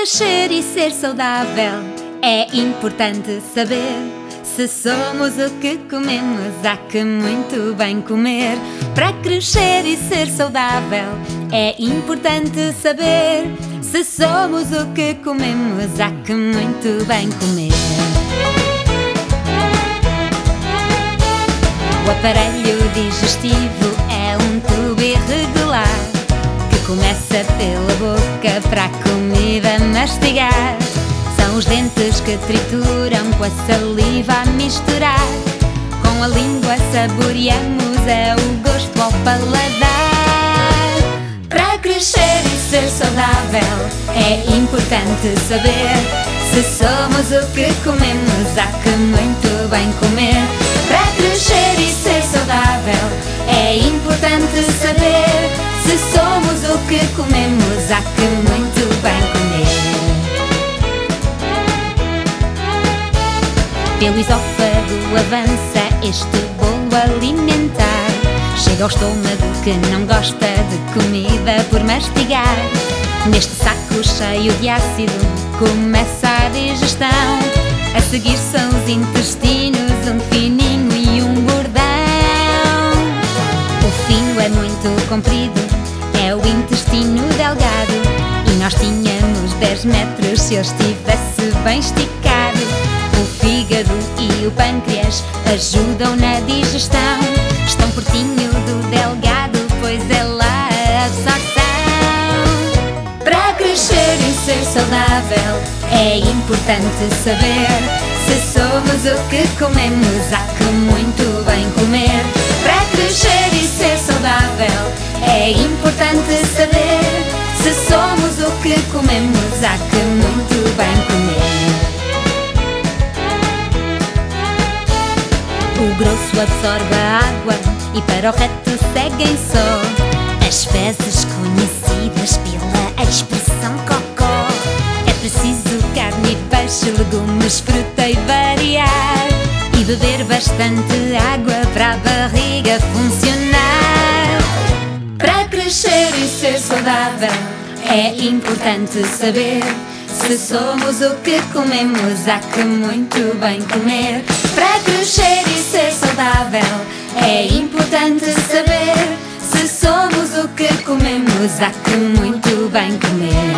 crescer e ser saudável é importante saber se somos o que comemos. Há que muito bem comer. Para crescer e ser saudável é importante saber se somos o que comemos. Há que muito bem comer. O aparelho digestivo é um tubo irregular que começa pela boca para a comida mastigar. São os dentes que trituram com a saliva a misturar. Com a língua saboreamos o gosto ao paladar. Para crescer e ser saudável é importante saber se somos o que comemos. Há que muito bem comer. Para crescer e ser saudável é importante saber se somos o que comemos. Há que muito bem comer. Pelo esófago avança este bolo alimentar. Chega ao estômago que não gosta de comida por mastigar. Neste saco cheio de ácido começa a digestão. A seguir são os intestinos, um fininho e um gordão. O fino é muito comprido, é o intestino delgado. E nós tínhamos 10 metros se eu estivesse bem esticado. O fígado e o pâncreas ajudam na digestão. Estão pertinho do delgado, pois é lá a absorção. Para crescer e ser saudável é importante saber se somos o que comemos. Há que muito bem comer. Para crescer e ser saudável é importante saber se somos o que comemos. Há que muito bem comer. O grosso absorve a água e para o reto seguem só as fezes conhecidas pela expressão cocó. É preciso carne e peixe, legumes, fruta e variar. E beber bastante água para a barriga funcionar. Para crescer e ser saudável é importante saber se somos o que comemos. Há que muito bem comer. Para crescer e ser saudável é importante saber se somos o que comemos. Há que muito bem comer.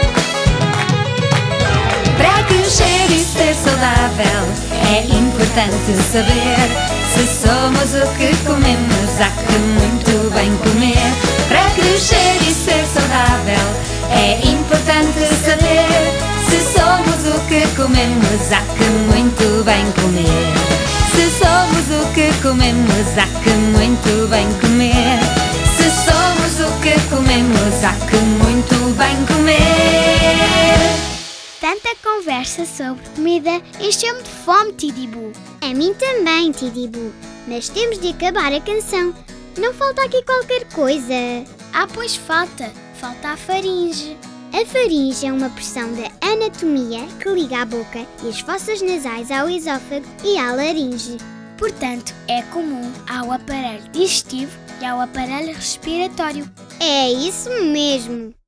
Para crescer e ser saudável é importante saber se somos o que comemos. Há que muito bem comer. Para crescer e ser saudável é importante saber se somos o que comemos. Há que muito bem comer. Se somos o que comemos. Há que muito bem comer. Se somos o que comemos. Há que muito bem comer. Tanta conversa sobre comida encheu-me de fome, Tidibu. A mim também, Tidibu. Mas temos de acabar a canção. Não falta aqui qualquer coisa. Ah, pois falta. Falta a faringe. A faringe é uma porção da anatomia que liga a boca e as fossas nasais ao esófago e à laringe. Portanto, é comum ao aparelho digestivo e ao aparelho respiratório. É isso mesmo!